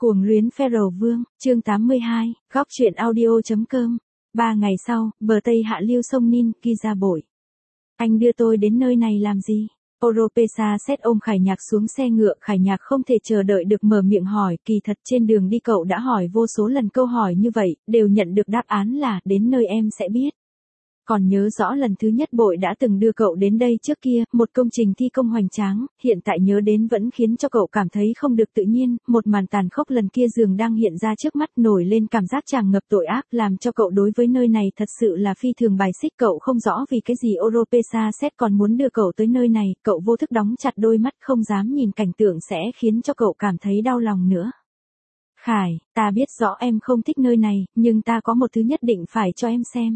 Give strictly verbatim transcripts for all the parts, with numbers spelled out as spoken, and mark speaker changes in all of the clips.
Speaker 1: Cuồng luyến Pharaoh Vương, chương tám mươi hai, góc truyện audio.com. Ba ngày sau, bờ Tây hạ lưu sông Nin, Kỳ ra bội. Anh đưa tôi đến nơi này làm gì? Oropesa xét ôm Khải Nhạc xuống xe ngựa. Khải Nhạc không thể chờ đợi được mở miệng hỏi. Kỳ thật trên đường đi cậu đã hỏi vô số lần câu hỏi như vậy, đều nhận được đáp án là đến nơi em sẽ biết. Còn nhớ rõ lần thứ nhất bội đã từng đưa cậu đến đây trước kia, một công trình thi công hoành tráng, hiện tại nhớ đến vẫn khiến cho cậu cảm thấy không được tự nhiên, một màn tàn khốc lần kia dường đang hiện ra trước mắt, nổi lên cảm giác tràn ngập tội ác, làm cho cậu đối với nơi này thật sự là phi thường bài xích. Cậu không rõ vì cái gì Oropesa xét còn muốn đưa cậu tới nơi này, cậu vô thức đóng chặt đôi mắt không dám nhìn cảnh tượng sẽ khiến cho cậu cảm thấy đau lòng nữa. Khải, ta biết rõ em không thích nơi này, nhưng ta có một thứ nhất định phải cho em xem.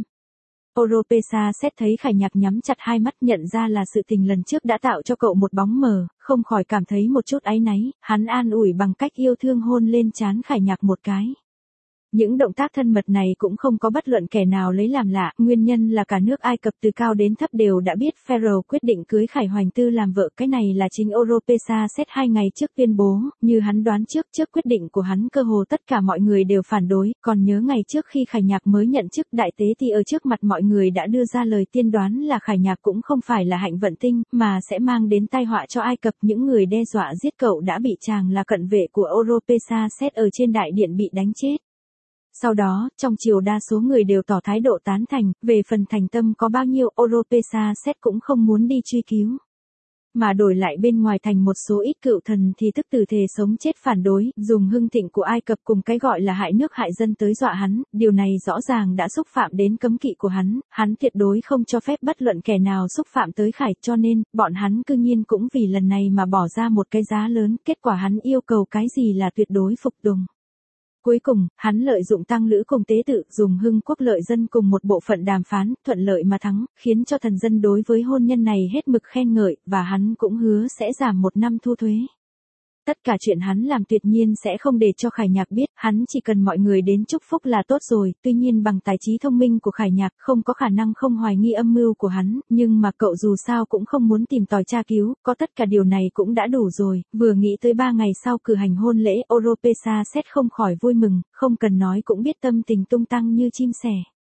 Speaker 1: Oropesa xét thấy Khải Nhạc nhắm chặt hai mắt, nhận ra là sự tình lần trước đã tạo cho cậu một bóng mờ, không khỏi cảm thấy một chút áy náy, hắn an ủi bằng cách yêu thương hôn lên trán Khải Nhạc một cái. Những động tác thân mật này cũng không có bất luận kẻ nào lấy làm lạ, nguyên nhân là cả nước Ai Cập từ cao đến thấp đều đã biết Pharaoh quyết định cưới Khải Hoành Tư làm vợ. Cái này là chính Oropesa xét hai ngày trước tuyên bố, như hắn đoán trước, trước quyết định của hắn cơ hồ tất cả mọi người đều phản đối, còn nhớ ngày trước khi Khải Nhạc mới nhận chức đại tế thì ở trước mặt mọi người đã đưa ra lời tiên đoán là Khải Nhạc cũng không phải là hạnh vận tinh, mà sẽ mang đến tai họa cho Ai Cập. Những người đe dọa giết cậu đã bị chàng là cận vệ của Oropesa xét ở trên đại điện bị đánh chết. Sau đó, trong triều đa số người đều tỏ thái độ tán thành, về phần thành tâm có bao nhiêu Oropesa xét cũng không muốn đi truy cứu. Mà đổi lại bên ngoài thành một số ít cựu thần thì tức từ thề sống chết phản đối, dùng hưng thịnh của Ai Cập cùng cái gọi là hại nước hại dân tới dọa hắn, điều này rõ ràng đã xúc phạm đến cấm kỵ của hắn, hắn tuyệt đối không cho phép bất luận kẻ nào xúc phạm tới Khải, cho nên, bọn hắn cư nhiên cũng vì lần này mà bỏ ra một cái giá lớn, kết quả hắn yêu cầu cái gì là tuyệt đối phục tùng. Cuối cùng, hắn lợi dụng tăng lữ cùng tế tự, dùng hưng quốc lợi dân cùng một bộ phận đàm phán, thuận lợi mà thắng, khiến cho thần dân đối với hôn nhân này hết mực khen ngợi, và hắn cũng hứa sẽ giảm một năm thu thuế. Tất cả chuyện hắn làm tuyệt nhiên sẽ không để cho Khải Nhạc biết, hắn chỉ cần mọi người đến chúc phúc là tốt rồi, tuy nhiên bằng tài trí thông minh của Khải Nhạc không có khả năng không hoài nghi âm mưu của hắn, nhưng mà cậu dù sao cũng không muốn tìm tòi tra cứu, có tất cả điều này cũng đã đủ rồi, vừa nghĩ tới ba ngày sau cử hành hôn lễ, Oropesa xét không khỏi vui mừng, không cần nói cũng biết tâm tình tung tăng như chim sẻ.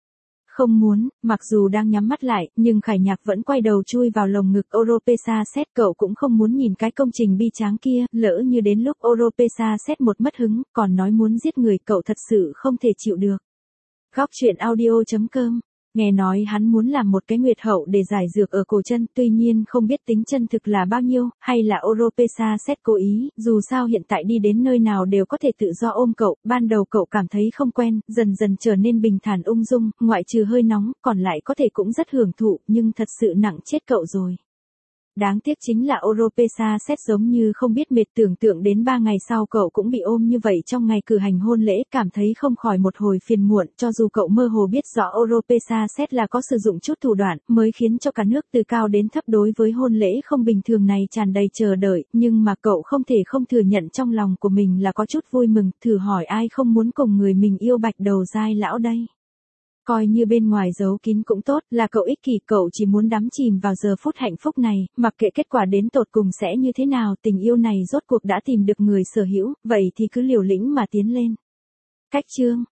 Speaker 1: Không muốn, mặc dù đang nhắm mắt lại, nhưng Khải Nhạc vẫn quay đầu chui vào lồng ngực Oropesa xét. Cậu cũng không muốn nhìn cái công trình bi tráng kia, lỡ như đến lúc Oropesa xét một mất hứng, còn nói muốn giết người, cậu thật sự không thể chịu được. Góc truyện audio.com. Nghe nói hắn muốn làm một cái nguyệt hậu để giải dược ở cổ chân, tuy nhiên không biết tính chân thực là bao nhiêu, hay là Oropesa xét cố ý, dù sao hiện tại đi đến nơi nào đều có thể tự do ôm cậu, ban đầu cậu cảm thấy không quen, dần dần trở nên bình thản ung dung, ngoại trừ hơi nóng, còn lại có thể cũng rất hưởng thụ, nhưng thật sự nặng chết cậu rồi. Đáng tiếc chính là Oropesa xét giống như không biết mệt, tưởng tượng đến ba ngày sau cậu cũng bị ôm như vậy trong ngày cử hành hôn lễ, cảm thấy không khỏi một hồi phiền muộn, cho dù cậu mơ hồ biết rõ Oropesa xét là có sử dụng chút thủ đoạn, mới khiến cho cả nước từ cao đến thấp đối với hôn lễ không bình thường này tràn đầy chờ đợi, nhưng mà cậu không thể không thừa nhận trong lòng của mình là có chút vui mừng, thử hỏi ai không muốn cùng người mình yêu bạch đầu dai lão đây. Coi như bên ngoài giấu kín cũng tốt, là cậu ích kỷ, cậu chỉ muốn đắm chìm vào giờ phút hạnh phúc này, mặc kệ kết quả đến tột cùng sẽ như thế nào, tình yêu này rốt cuộc đã tìm được người sở hữu, vậy thì cứ liều lĩnh mà tiến lên. Cách chương